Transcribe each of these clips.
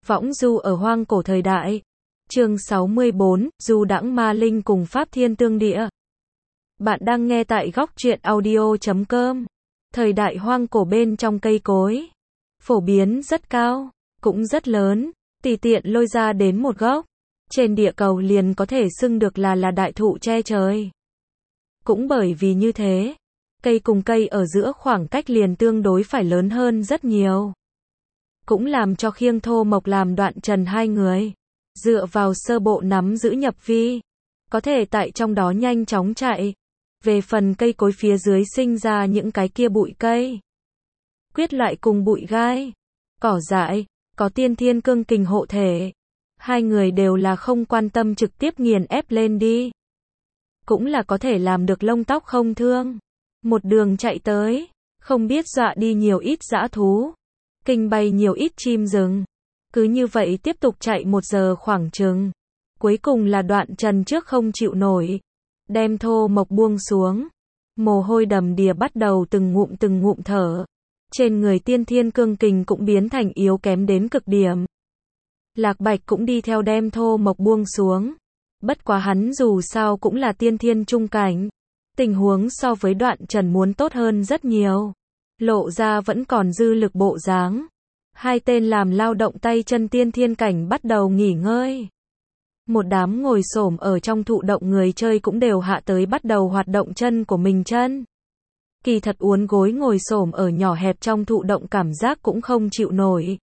Võng du ở hoang cổ thời đại. Chương 64, Du đãng ma linh cùng Pháp Thiên Tương Địa. Bạn đang nghe tại góc truyện audio.com. Thời đại hoang cổ bên trong cây cối, phổ biến rất cao, cũng rất lớn, tùy tiện lôi ra đến một gốc. Trên địa cầu liền có thể xưng được là đại thụ che trời. Cũng bởi vì như thế, cây cùng cây ở giữa khoảng cách liền tương đối phải lớn hơn rất nhiều. Cũng làm cho Khiêng Thô Mộc làm Đoạn Trần hai người, dựa vào sơ bộ nắm giữ nhập vi, có thể tại trong đó nhanh chóng chạy. Về phần cây cối phía dưới sinh ra những cái kia bụi cây, quyết loại cùng bụi gai, cỏ dại, có tiên thiên cương kình hộ thể. Hai người đều là không quan tâm trực tiếp nghiền ép lên đi. Cũng là có thể làm được lông tóc không thương. Một đường chạy tới, không biết dọa đi nhiều ít dã thú, kinh bay nhiều ít chim rừng. Cứ như vậy tiếp tục chạy 1 giờ khoảng chừng. Cuối cùng là Đoạn Trần trước không chịu nổi, đem Thô Mộc buông xuống. Mồ hôi đầm đìa bắt đầu từng ngụm thở. Trên người tiên thiên cương kình cũng biến thành yếu kém đến cực điểm. Lạc Bạch cũng đi theo đem Thô Mộc buông xuống. Bất quá hắn dù sao cũng là tiên thiên trung cảnh. Tình huống so với Đoạn Trần muốn tốt hơn rất nhiều. Lộ ra vẫn còn dư lực bộ dáng. Hai tên làm lao động tay chân tiên thiên cảnh bắt đầu nghỉ ngơi. Một đám ngồi xổm ở trong thụ động người chơi cũng đều hạ tới bắt đầu hoạt động chân của mình chân. Kỳ thật uốn gối ngồi xổm ở nhỏ hẹp trong thụ động cảm giác cũng không chịu nổi.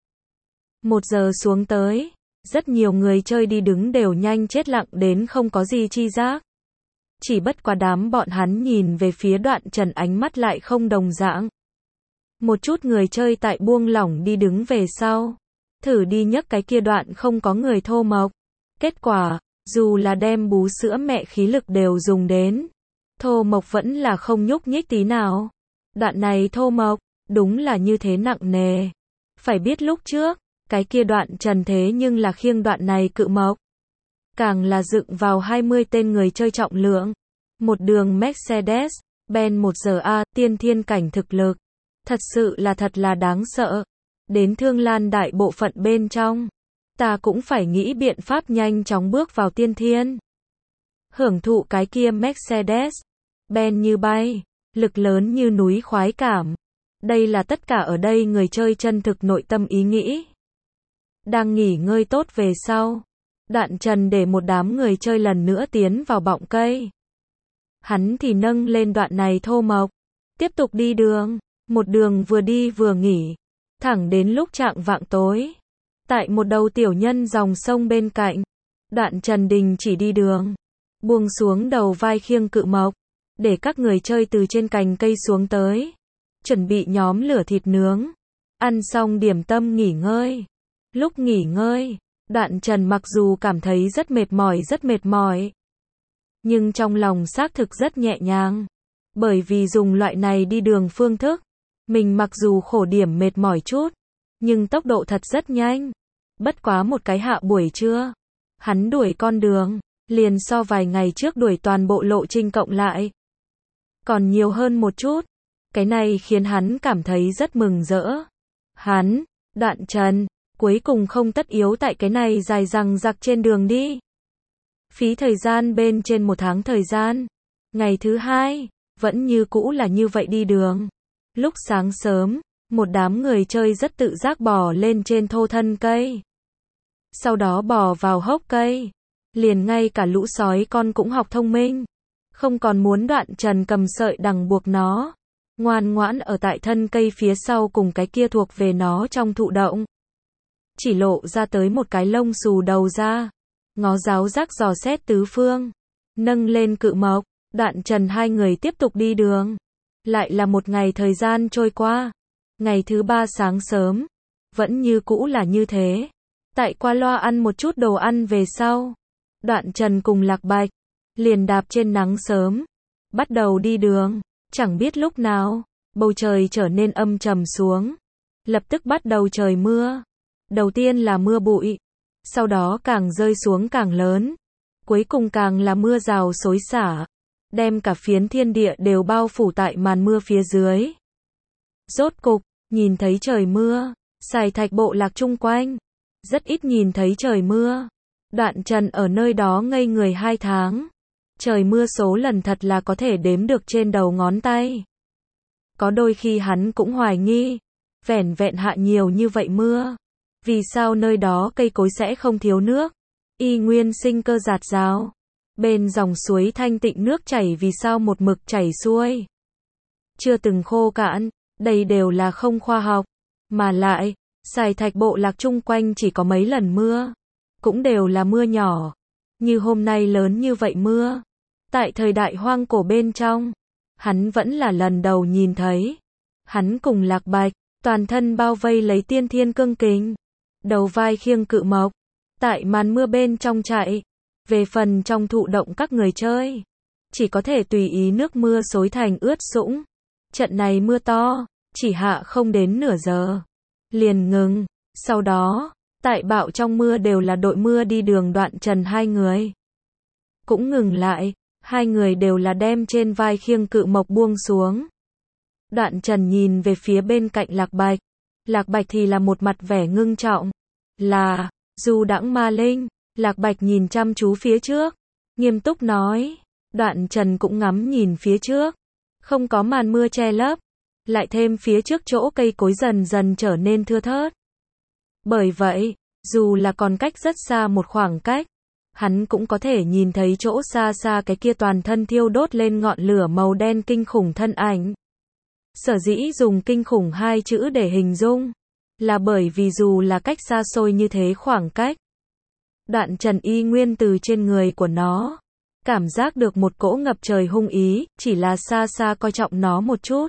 1 giờ xuống tới, rất nhiều người chơi đi đứng đều nhanh chết lặng đến không có gì chi giác. Chỉ bất quá đám bọn hắn nhìn về phía Đoạn Trần ánh mắt lại không đồng dạng. Một chút người chơi tại buông lỏng đi đứng về sau, thử đi nhấc cái kia đoạn không có người Thô Mộc. Kết quả, dù là đem bú sữa mẹ khí lực đều dùng đến, Thô Mộc vẫn là không nhúc nhích tí nào. Đoạn này Thô Mộc, đúng là như thế nặng nề. Phải biết lúc trước, cái kia Đoạn Trần thế nhưng là khiêng đoạn này cự mộc. Càng là dựng vào 20 tên người chơi trọng lượng. Một đường Mercedes, Benz 1 giờ A, tiên thiên cảnh thực lực. Thật sự là thật là đáng sợ. Đến Thương Lan đại bộ phận bên trong, ta cũng phải nghĩ biện pháp nhanh chóng bước vào tiên thiên. Hưởng thụ cái kia Mercedes, Benz như bay, lực lớn như núi khoái cảm. Đây là tất cả ở đây người chơi chân thực nội tâm ý nghĩ. Đang nghỉ ngơi tốt về sau, Đoạn Trần để một đám người chơi lần nữa tiến vào bọng cây. Hắn thì nâng lên đoạn này Thô Mộc, tiếp tục đi đường. Một đường vừa đi vừa nghỉ, thẳng đến lúc chạng vạng tối. Tại một đầu tiểu nhân dòng sông bên cạnh, Đoạn Trần đình chỉ đi đường, buông xuống đầu vai khiêng cự mộc, để các người chơi từ trên cành cây xuống tới, chuẩn bị nhóm lửa thịt nướng, ăn xong điểm tâm nghỉ ngơi. Lúc nghỉ ngơi, Đoạn Trần mặc dù cảm thấy rất mệt mỏi, nhưng trong lòng xác thực rất nhẹ nhàng, bởi vì dùng loại này đi đường phương thức, mình mặc dù khổ điểm mệt mỏi chút, nhưng tốc độ thật rất nhanh. Bất quá một cái hạ buổi trưa, hắn đuổi con đường, liền so vài ngày trước đuổi toàn bộ lộ trình cộng lại còn nhiều hơn một chút. Cái này khiến hắn cảm thấy rất mừng rỡ. Hắn, Đoạn Trần, cuối cùng không tất yếu tại cái này dài dằng dặc trên đường đi. Phí thời gian bên trên 1 tháng thời gian. Ngày thứ 2, vẫn như cũ là như vậy đi đường. Lúc sáng sớm, một đám người chơi rất tự giác bò lên trên thô thân cây. Sau đó bò vào hốc cây. Liền ngay cả lũ sói con cũng học thông minh. Không còn muốn Đoạn Trần cầm sợi đằng buộc nó. Ngoan ngoãn ở tại thân cây phía sau cùng cái kia thuộc về nó trong thụ động. Chỉ lộ ra tới một cái lông xù đầu ra. Ngó giáo giác dò xét tứ phương. Nâng lên cự mộc, Đoạn Trần hai người tiếp tục đi đường. Lại là một ngày thời gian trôi qua. Ngày thứ 3 sáng sớm, vẫn như cũ là như thế. Tại qua loa ăn một chút đồ ăn về sau, Đoạn Trần cùng Lạc Bạch liền đạp trên nắng sớm, bắt đầu đi đường. Chẳng biết lúc nào, bầu trời trở nên âm trầm xuống. Lập tức bắt đầu trời mưa. Đầu tiên là mưa bụi, sau đó càng rơi xuống càng lớn, cuối cùng càng là mưa rào xối xả, đem cả phiến thiên địa đều bao phủ tại màn mưa phía dưới. Rốt cục, nhìn thấy trời mưa, Sài Thạch bộ lạc chung quanh, rất ít nhìn thấy trời mưa. Đoạn Trần ở nơi đó ngây người 2 tháng. Trời mưa số lần thật là có thể đếm được trên đầu ngón tay. Có đôi khi hắn cũng hoài nghi, vẻn vẹn hạ nhiều như vậy mưa, vì sao nơi đó cây cối sẽ không thiếu nước, y nguyên sinh cơ dạt dào. Bên dòng suối thanh tịnh nước chảy vì sao một mực chảy xuôi, chưa từng khô cạn, đây đều là không khoa học. Mà lại, Sài Thạch bộ lạc chung quanh chỉ có mấy lần mưa, cũng đều là mưa nhỏ, như hôm nay lớn như vậy mưa. Tại thời đại hoang cổ bên trong, hắn vẫn là lần đầu nhìn thấy. Hắn cùng Lạc Bạch, toàn thân bao vây lấy tiên thiên cương kình, đầu vai khiêng cự mộc, tại màn mưa bên trong chạy. Về phần trong thụ động các người chơi, chỉ có thể tùy ý nước mưa xối thành ướt sũng. Trận này mưa to, chỉ hạ không đến nửa giờ, liền ngừng. Sau đó, tại bão trong mưa đều là đội mưa đi đường Đoạn Trần 2 người. Cũng ngừng lại, 2 người đều là đem trên vai khiêng cự mộc buông xuống. Đoạn Trần nhìn về phía bên cạnh Lạc Bạch. Lạc Bạch thì là một mặt vẻ ngưng trọng. Là, Du Đãng Ma Linh. Lạc Bạch nhìn chăm chú phía trước, nghiêm túc nói. Đoạn Trần cũng ngắm nhìn phía trước. Không có màn mưa che lấp, lại thêm phía trước chỗ cây cối dần dần trở nên thưa thớt. Bởi vậy, dù là còn cách rất xa một khoảng cách, hắn cũng có thể nhìn thấy chỗ xa xa cái kia toàn thân thiêu đốt lên ngọn lửa màu đen kinh khủng thân ảnh. Sở dĩ dùng kinh khủng 2 chữ để hình dung, là bởi vì dù là cách xa xôi như thế khoảng cách, Đoạn Trần y nguyên từ trên người của nó, cảm giác được một cỗ ngập trời hung ý, chỉ là xa xa coi trọng nó một chút.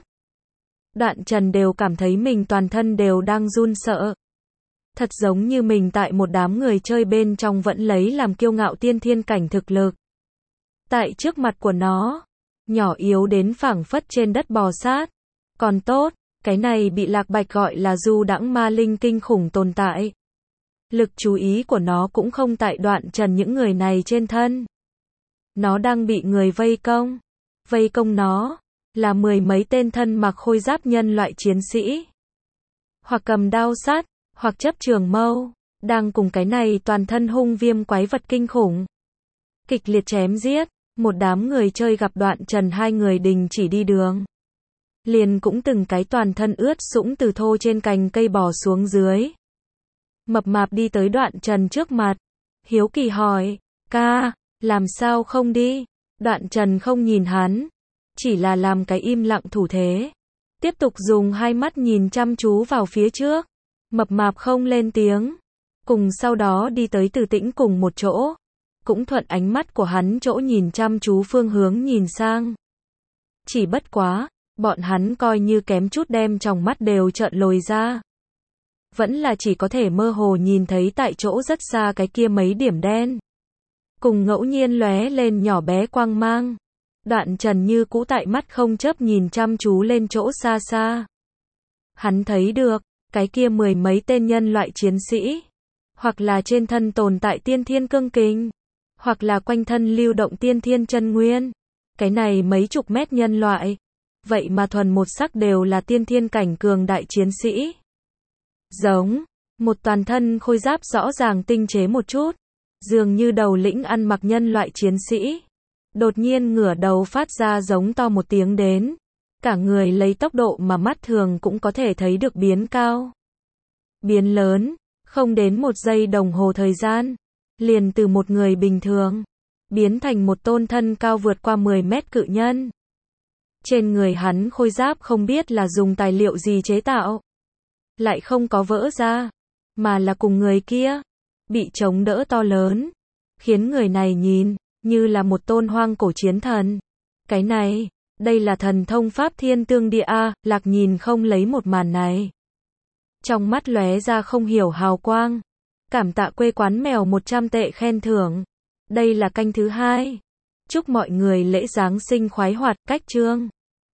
Đoạn Trần đều cảm thấy mình toàn thân đều đang run sợ. Thật giống như mình tại một đám người chơi bên trong vẫn lấy làm kiêu ngạo tiên thiên cảnh thực lực. Tại trước mặt của nó, nhỏ yếu đến phảng phất trên đất bò sát. Còn tốt, cái này bị Lạc Bạch gọi là Du Đãng Ma Linh kinh khủng tồn tại. Lực chú ý của nó cũng không tại Đoạn Trần những người này trên thân. Nó đang bị người vây công. Vây công nó là 10 mấy tên thân mặc khôi giáp nhân loại chiến sĩ, hoặc cầm đao sắt, hoặc chấp trường mâu, đang cùng cái này toàn thân hung viêm quái vật kinh khủng kịch liệt chém giết. Một đám người chơi gặp Đoạn Trần 2 người đình chỉ đi đường, liền cũng từng cái toàn thân ướt sũng từ thô trên cành cây bò xuống dưới. Mập mạp đi tới Đoạn Trần trước mặt, hiếu kỳ hỏi, ca, làm sao không đi? Đoạn Trần không nhìn hắn, chỉ là làm cái im lặng thủ thế, tiếp tục dùng 2 mắt nhìn chăm chú vào phía trước. Mập mạp không lên tiếng, cùng sau đó đi tới Từ Tĩnh cùng một chỗ, cũng thuận ánh mắt của hắn chỗ nhìn chăm chú phương hướng nhìn sang. Chỉ bất quá, bọn hắn coi như kém chút đem tròng mắt đều trợn lồi ra. Vẫn là chỉ có thể mơ hồ nhìn thấy tại chỗ rất xa cái kia mấy điểm đen, cùng ngẫu nhiên lóe lên nhỏ bé quang mang. Đoạn Trần như cũ tại mắt không chớp nhìn chăm chú lên chỗ xa xa. Hắn thấy được, cái kia 10 mấy tên nhân loại chiến sĩ, hoặc là trên thân tồn tại tiên thiên cương kình, hoặc là quanh thân lưu động tiên thiên chân nguyên. Cái này mấy chục mét nhân loại, vậy mà thuần một sắc đều là tiên thiên cảnh cường đại chiến sĩ. Giống, một toàn thân khôi giáp rõ ràng tinh chế một chút, dường như đầu lĩnh ăn mặc nhân loại chiến sĩ. Đột nhiên ngửa đầu phát ra giống to một tiếng đến. Cả người lấy tốc độ mà mắt thường cũng có thể thấy được biến cao, biến lớn, không đến 1 giây đồng hồ thời gian, liền từ một người bình thường, biến thành một tôn thân cao vượt qua 10 mét cự nhân. Trên người hắn khôi giáp không biết là dùng tài liệu gì chế tạo, lại không có vỡ ra, mà là cùng người kia, bị chống đỡ to lớn, khiến người này nhìn, như là một tôn hoang cổ chiến thần. Cái này, đây là thần thông pháp thiên tương địa a. Lạc nhìn không lấy một màn này, trong mắt lóe ra không hiểu hào quang. Cảm tạ quê quán mèo 100 tệ khen thưởng. Đây là canh thứ 2. Chúc mọi người lễ Giáng sinh khoái hoạt, cách chương.